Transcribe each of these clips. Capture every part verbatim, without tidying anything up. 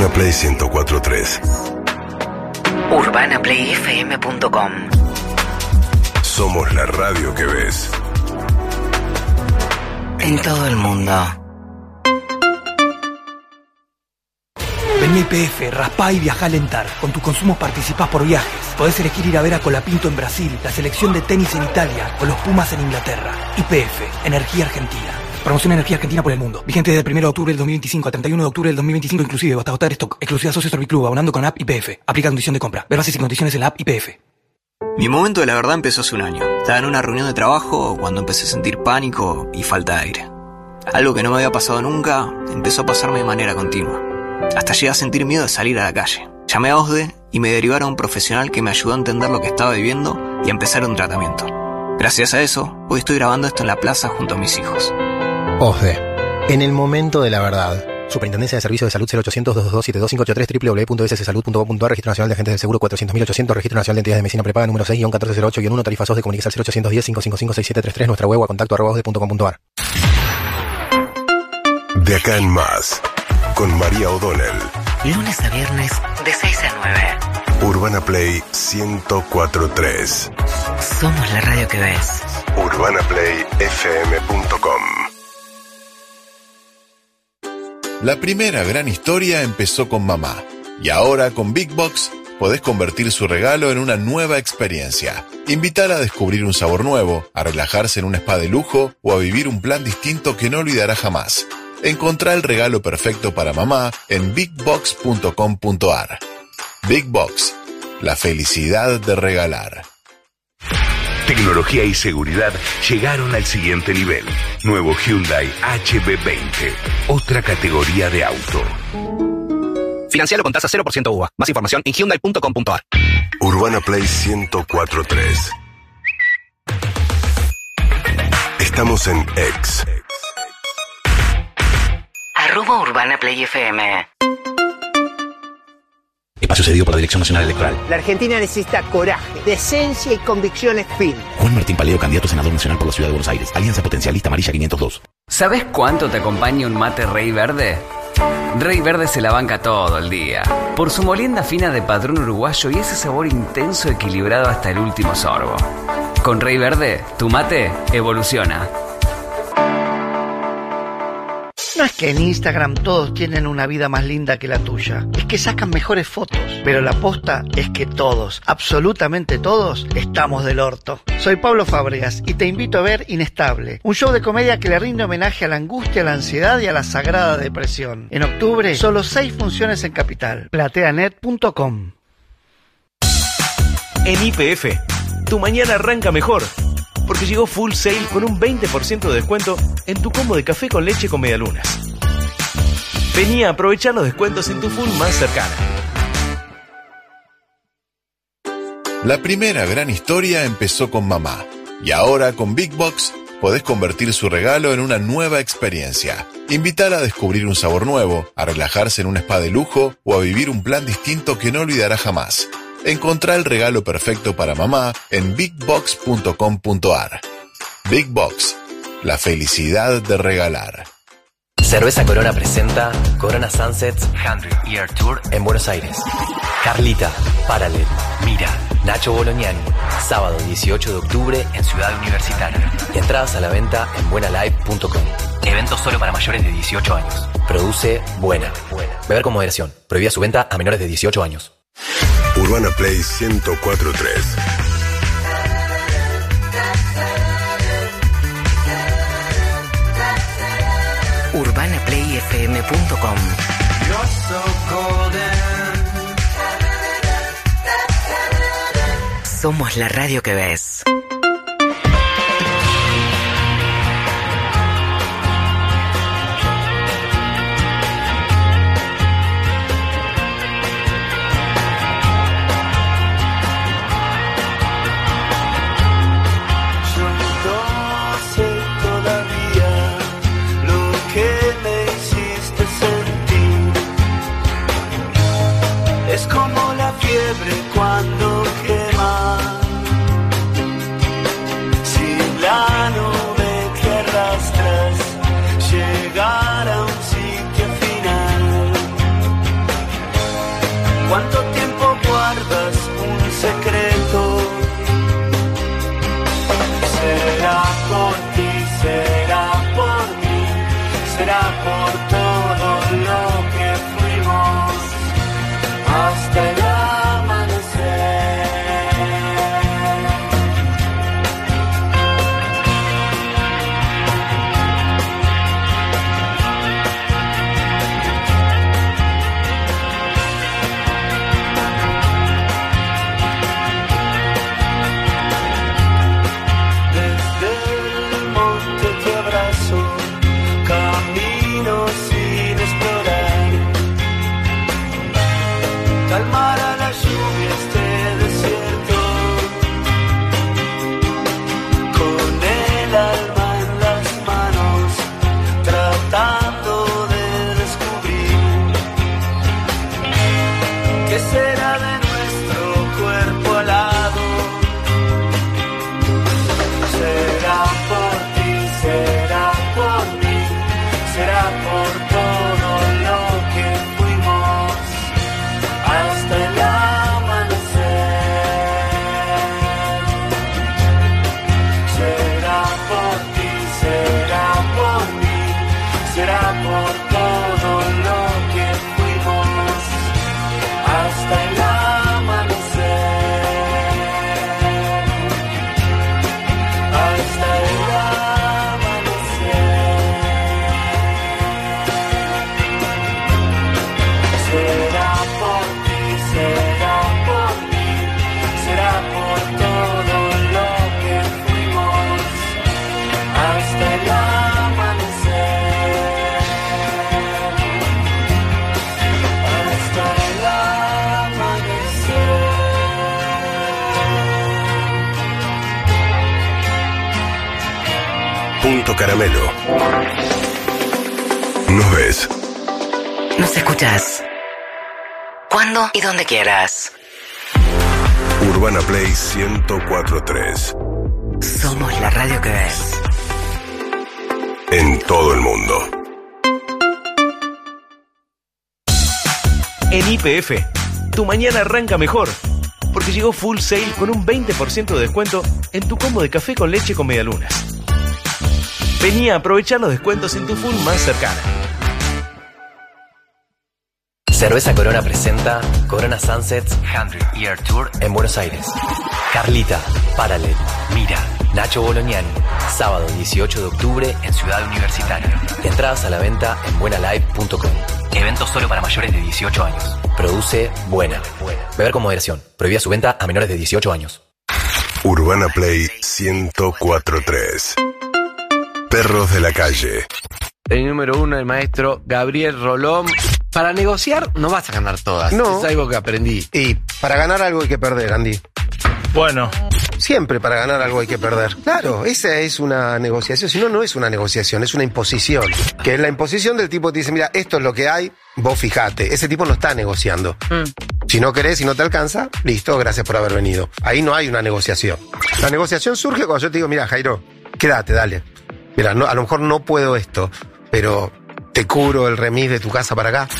Urbana Play ciento cuatro punto tres. urbana play f m punto com. Somos la radio que ves. En todo el mundo. Vení a Y P F, raspá y viajá a alentar. Con tus consumos participás por viajes. Podés elegir ir a ver a Colapinto en Brasil, la selección de tenis en Italia o los Pumas en Inglaterra. Y P F, Energía Argentina. Promoción Energía Argentina por el mundo. Vigente desde el primero de octubre del dos mil veinticinco al treinta y uno de octubre del dos mil veinticinco inclusive, hasta agotar stock. Exclusiva Socio Serviclub, abonando con app Y P F. Aplica condición de compra. Ver bases y condiciones en la app Y P F. Mi momento de la verdad empezó hace un año. Estaba en una reunión de trabajo cuando empecé a sentir pánico y falta de aire. Algo que no me había pasado nunca empezó a pasarme de manera continua. Hasta llegué a sentir miedo de salir a la calle. Llamé a OSDE y me derivaron a un profesional que me ayudó a entender lo que estaba viviendo y a empezar un tratamiento. Gracias a eso, hoy estoy grabando esto en la plaza junto a mis hijos. OSDE, en el momento de la verdad. Superintendencia de Servicios de Salud cero ochocientos, doscientos veintidós, setenta y cinco ochenta y tres, doble u doble u doble u punto s s salud punto gov punto a r, Registro Nacional de Agentes del Seguro cuatrocientos mil ochocientos, Registro Nacional de Entidades de Medicina Prepaga número seis guion catorce cero ocho guion uno, tarifa SOSDE, comunicas al cero ochocientos diez, quinientos cincuenta y cinco, sesenta y siete treinta y tres, nuestra web a contacto arroba osde punto com punto a r. De acá en más, con María O'Donnell. Lunes a viernes, de seis a nueve. Urbana Play ciento cuatro punto tres. Somos la radio que ves. urbana play f m punto com. La primera gran historia empezó con mamá. Y ahora con Big Box podés convertir su regalo en una nueva experiencia. Invítala a descubrir un sabor nuevo, a relajarse en un spa de lujo o a vivir un plan distinto que no olvidará jamás. Encontrá el regalo perfecto para mamá en big box punto com punto a r. Big Box, la felicidad de regalar. Tecnología y seguridad llegaron al siguiente nivel. Nuevo Hyundai H B veinte, otra categoría de auto. Financialo con tasa cero por ciento U V A. Más información en hyundai punto com punto a r. Urbana Play ciento cuatro punto tres. Estamos en X. Arroba Urbana Play F M. Espacio cedido por la Dirección Nacional Electoral. La Argentina necesita coraje, decencia y convicciones firmes. Juan Martín Paleo, candidato a senador nacional por la Ciudad de Buenos Aires. Alianza Potencialista Amarilla quinientos dos. ¿Sabes cuánto te acompaña un mate Rey Verde? Rey Verde se la banca todo el día. Por su molienda fina de padrón uruguayo y ese sabor intenso equilibrado hasta el último sorbo. Con Rey Verde, tu mate evoluciona. No es que en Instagram todos tienen una vida más linda que la tuya, es que sacan mejores fotos, pero la posta es que todos, absolutamente todos, estamos del orto. Soy Pablo Fábregas y te invito a ver Inestable, un show de comedia que le rinde homenaje a la angustia, a la ansiedad y a la sagrada depresión. En octubre, solo seis funciones en Capital. plateanet punto com. En Y P F, tu mañana arranca mejor. Porque llegó Full Sale con un veinte por ciento de descuento en tu combo de café con leche con medialunas. Vení a aprovechar los descuentos en tu Full más cercana. La primera gran historia empezó con mamá. Y ahora con Big Box podés convertir su regalo en una nueva experiencia. Invítala a descubrir un sabor nuevo, a relajarse en un spa de lujo o a vivir un plan distinto que no olvidará jamás. Encontrá el regalo perfecto para mamá en big box punto com punto a r. Big Box, la felicidad de regalar. Cerveza Corona presenta Corona Sunsets cien Year Tour en Buenos Aires. Carlita, Paralel, Mira, Nacho Bolognani. Sábado dieciocho de octubre en Ciudad Universitaria. Entradas a la venta en buena live punto com. Evento solo para mayores de dieciocho años. Produce Buena. Beber con moderación. Prohibida su venta a menores de dieciocho años. Urbana Play ciento cuatro punto tres. urbana play f m punto com. Somos la radio que ves. Es como la fiebre cuando quema. será de nuestro cuerpo alado? Será por ti, será por mí, será por todo lo que fuimos hasta el amanecer. Será por ti, será por mí, será por todo lo que fuimos hasta el amanecer. Hasta el amanecer. Será por ti, será por mí, será por todo lo que fuimos hasta el amanecer. Hasta el amanecer. Punto Caramelo. Nos ves. Nos escuchás. Cuando y donde quieras. Urbana Play ciento cuatro punto tres. Somos la radio que ves. En todo el mundo. En Y P F, tu mañana arranca mejor, porque llegó Full Sail con un veinte por ciento de descuento en tu combo de café con leche con medialunas. Vení a aprovechar los descuentos en tu full más cercana. Cerveza Corona presenta Corona Sunsets cien Year Tour en Buenos Aires. Carlita, Paralel, Mira, Nacho Bolognani. Sábado dieciocho de octubre en Ciudad Universitaria. Entradas a la venta en buena live punto com. Evento solo para mayores de dieciocho años. Produce Buena. Beber con moderación. Prohibida su venta a menores de dieciocho años. Urbana Play ciento cuatro punto tres. Perros de la calle. El número uno, el maestro Gabriel Rolón. Para negociar no vas a ganar todas. No. Es algo que aprendí. Y para ganar algo hay que perder, Andy. Bueno. Siempre para ganar algo hay que perder. Claro, esa es una negociación. Si no, no es una negociación, es una imposición. Que es la imposición del tipo que te dice, mira, esto es lo que hay, vos fijate. Ese tipo no está negociando. Mm. Si no querés y no te alcanza, listo, gracias por haber venido. Ahí no hay una negociación. La negociación surge cuando yo te digo, mira, Jairo, quédate, dale. Mira, no, a lo mejor no puedo esto, pero te cubro el remis de tu casa para acá.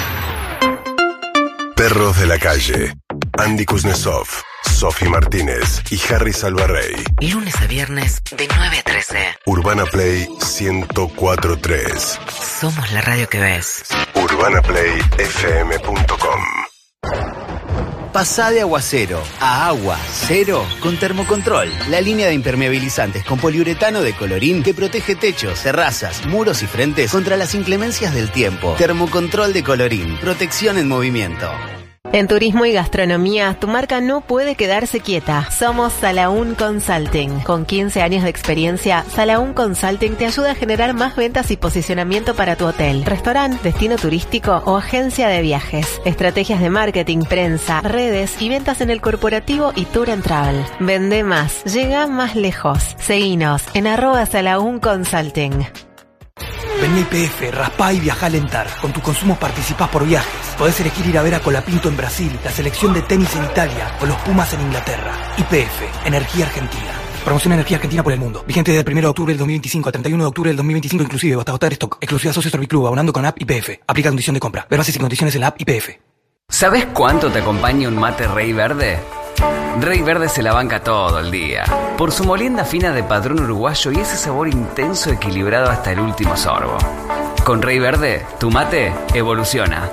Perros de la calle. Andy Kuznetsov, Sofi Martínez y Harry Salvarrey. Lunes a viernes de nueve a trece. Urbana Play ciento cuatro punto tres. Somos la radio que ves. Urbana Play F M punto com. Pasá de agua cero a agua cero con Termocontrol, la línea de impermeabilizantes con poliuretano de Colorín que protege techos, terrazas, muros y frentes contra las inclemencias del tiempo. Termocontrol de Colorín, protección en movimiento. En turismo y gastronomía, tu marca no puede quedarse quieta. Somos Salaún Consulting. Con quince años de experiencia, Salaún Consulting te ayuda a generar más ventas y posicionamiento para tu hotel, restaurante, destino turístico o agencia de viajes. Estrategias de marketing, prensa, redes y ventas en el corporativo y tour and travel. Vende más, llega más lejos. Seguinos en arroba Salaún Consulting. Vení a I P F, raspá y viajá a alentar. Con tus consumos participás por viajes. Podés elegir ir a ver a Colapinto en Brasil, la selección de tenis en Italia o los Pumas en Inglaterra. I P F, Energía Argentina. Promoción Energía Argentina por el mundo. Vigente desde el primero de octubre del dos mil veinticinco al treinta y uno de octubre del dos mil veinticinco inclusive hasta agotar stock. Exclusiva Socio Serviclub, abonando con app I P F. Aplica condición de compra. Ver bases y condiciones en la app I P F. ¿Sabés cuánto te acompaña un mate Rey Verde? Rey Verde se la banca todo el día. Por su molienda fina de padrón uruguayo y ese sabor intenso equilibrado hasta el último sorbo. Con Rey Verde, tu mate evoluciona.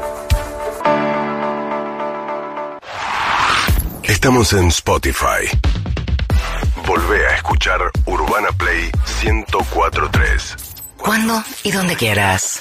Estamos en Spotify. Volvé a escuchar Urbana Play ciento cuatro punto tres. Cuando y donde quieras.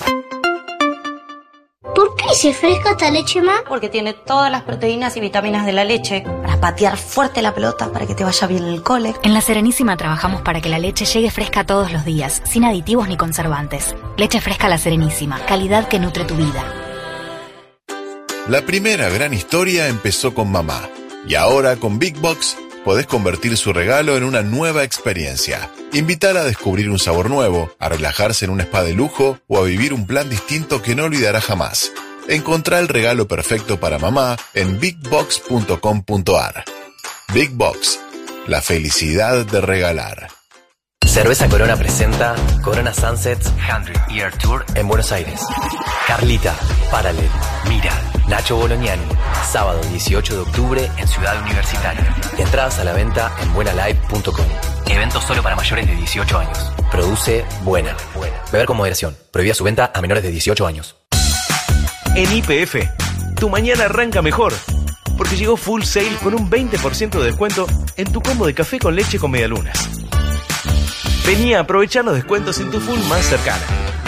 ¿Por qué dice fresca esta leche, ma? Porque tiene todas las proteínas y vitaminas de la leche para patear fuerte la pelota, para que te vaya bien el cole. En La Serenísima trabajamos para que la leche llegue fresca todos los días, sin aditivos ni conservantes. Leche fresca La Serenísima, calidad que nutre tu vida. La primera gran historia empezó con mamá. Y ahora con Big Box podés convertir su regalo en una nueva experiencia. Invítala a descubrir un sabor nuevo, a relajarse en un spa de lujo o a vivir un plan distinto que no olvidará jamás. Encontrá el regalo perfecto para mamá en big box punto com punto a r. Big Box, la felicidad de regalar. Cerveza Corona presenta Corona Sunsets cien Year Tour en Buenos Aires. Carlita, Paralel, Mira, Nacho Bolognani. Sábado dieciocho de octubre en Ciudad Universitaria. Entradas a la venta en buena live punto com. Evento solo para mayores de dieciocho años. Produce Buena. Beber con moderación. Prohibida su venta a menores de dieciocho años. En Y P F, tu mañana arranca mejor. Porque llegó Full Sail con un veinte por ciento de descuento en tu combo de café con leche con medialunas. Vení a aprovechar los descuentos en tu full más cercana.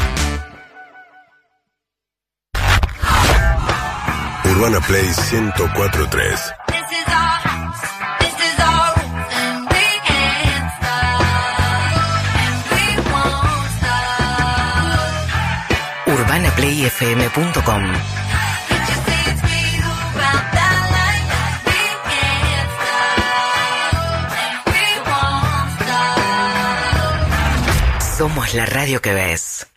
Urbana Play ciento cuatro punto tres. urbana play f m punto com. Somos la radio que ves.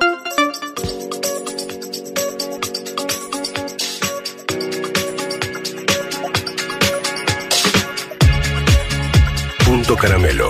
Punto Caramelo.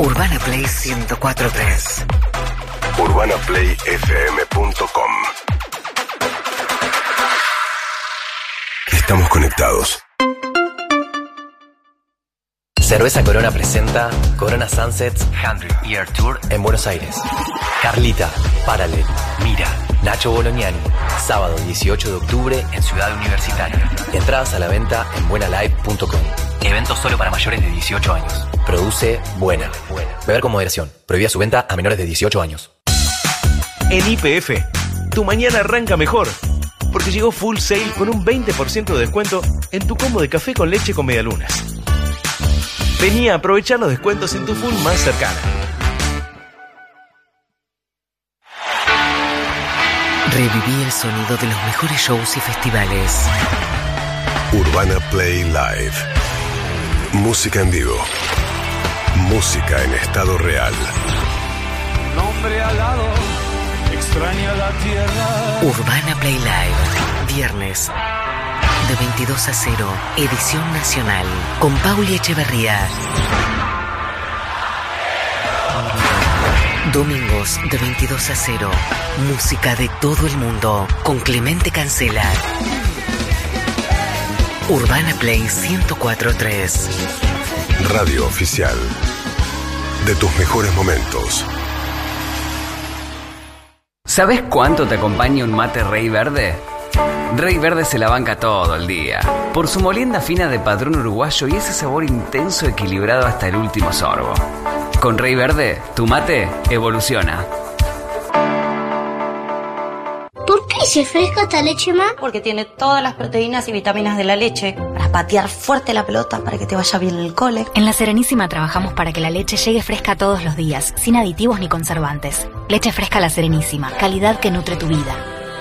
Urbana Play ciento cuatro punto tres. urbana play f m punto com. Estamos conectados. Cerveza Corona presenta Corona Sunsets cien Year Tour en Buenos Aires. Carlita, Paralel, Mira, Nacho Bolognani. Sábado dieciocho de octubre en Ciudad Universitaria. Entradas a la venta en buena live punto com. Evento solo para mayores de dieciocho años. Produce Buena. Beber con moderación. Prohibida su venta a menores de dieciocho años. En Y P F, tu mañana arranca mejor. Porque llegó Full Sail con un veinte por ciento de descuento en tu combo de café con leche con medialunas. Vení a aprovechar los descuentos en tu full más cercana. Reviví el sonido de los mejores shows y festivales. Urbana Play Live. Música en vivo. Música en estado real. Nombre alado, extraña la tierra. Urbana Play Live. Viernes. De veintidós a cero, edición nacional, con Pauli Echeverría. Domingos de veintidós a cero, música de todo el mundo, con Clemente Cancela. Urbana Play ciento cuatro punto tres. Radio oficial de tus mejores momentos. ¿Sabes cuánto te acompaña un mate Rey Verde? Rey Verde se la banca todo el día, por su molienda fina de padrón uruguayo y ese sabor intenso equilibrado hasta el último sorbo. Con Rey Verde, tu mate evoluciona. ¿Por qué dice fresca esta leche, ma? Porque tiene todas las proteínas y vitaminas de la leche para patear fuerte la pelota para que te vaya bien en el cole. En La Serenísima trabajamos para que la leche llegue fresca todos los días, sin aditivos ni conservantes. Leche fresca La Serenísima, calidad que nutre tu vida.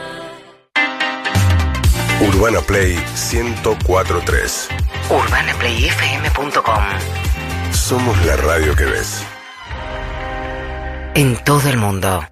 Urbana Play ciento cuatro punto tres. urbana play f m punto com. Somos la radio que ves. En todo el mundo.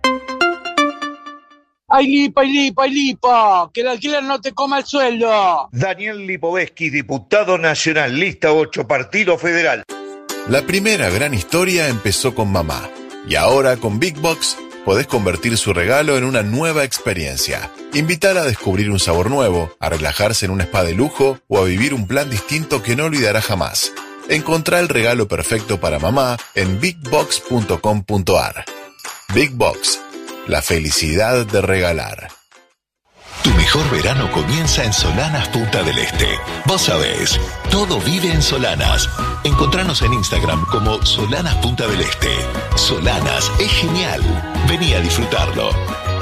¡Ay, lipa, ay, lipa, ay, lipa! ¡Que el alquiler no te coma el sueldo! Daniel Lipovetsky, diputado nacional, lista ocho, Partido Federal. La primera gran historia empezó con mamá. Y ahora con Big Box podés convertir su regalo en una nueva experiencia. Invítala a descubrir un sabor nuevo, a relajarse en un spa de lujo o a vivir un plan distinto que no olvidará jamás. Encontrá el regalo perfecto para mamá en big box punto com punto a r. Big Box, la felicidad de regalar. Tu mejor verano comienza en Solanas Punta del Este. Vos sabés, todo vive en Solanas. Encontranos en Instagram como Solanas Punta del Este. Solanas es genial. Vení a disfrutarlo.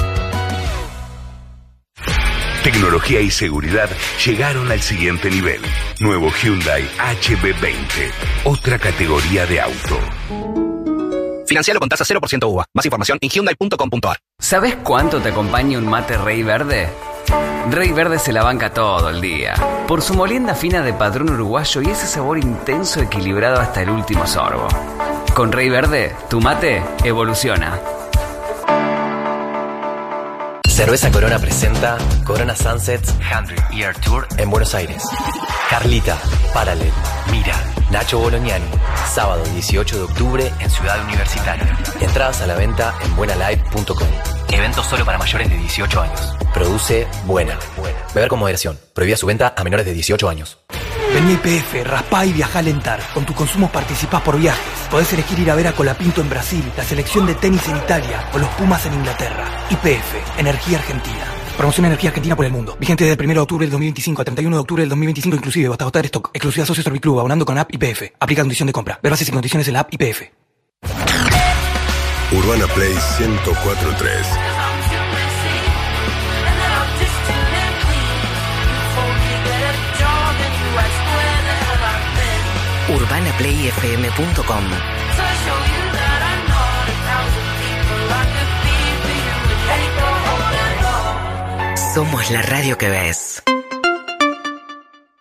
Tecnología y seguridad llegaron al siguiente nivel. Nuevo Hyundai H B veinte. Otra categoría de auto. Financialo con tasa cero por ciento U V A. Más información en hyundai punto com punto a r. ¿Sabes cuánto te acompaña un mate Rey Verde? Rey Verde se la banca todo el día, por su molienda fina de padrón uruguayo y ese sabor intenso equilibrado hasta el último sorbo. Con Rey Verde, tu mate evoluciona. Cerveza Corona presenta Corona Sunsets cien Year Tour en Buenos Aires. Carlita, Paralel, Mira, Nacho Bolognani. Sábado dieciocho de octubre en Ciudad Universitaria. Entradas a la venta en buena live punto com. Evento solo para mayores de dieciocho años. Produce Buena. Beber con moderación. Prohibida su venta a menores de dieciocho años. Vení a Y P F, raspá y viajá a alentar. Con tus consumos participás por viajes. Podés elegir ir a ver a Colapinto en Brasil, la selección de tenis en Italia o los Pumas en Inglaterra. Y P F, Energía Argentina. Promoción Energía Argentina por el mundo. Vigente desde el primero de octubre del dos mil veinticinco a treinta y uno de octubre del dos mil veinticinco inclusive, hasta agotar stock. Exclusiva Socio Serviclub, abonando con app Y P F. Aplica condición de compra. Ver bases y condiciones en la app Y P F. Urbana Play ciento cuatro punto tres. urbana play f m punto com. Somos la radio que ves.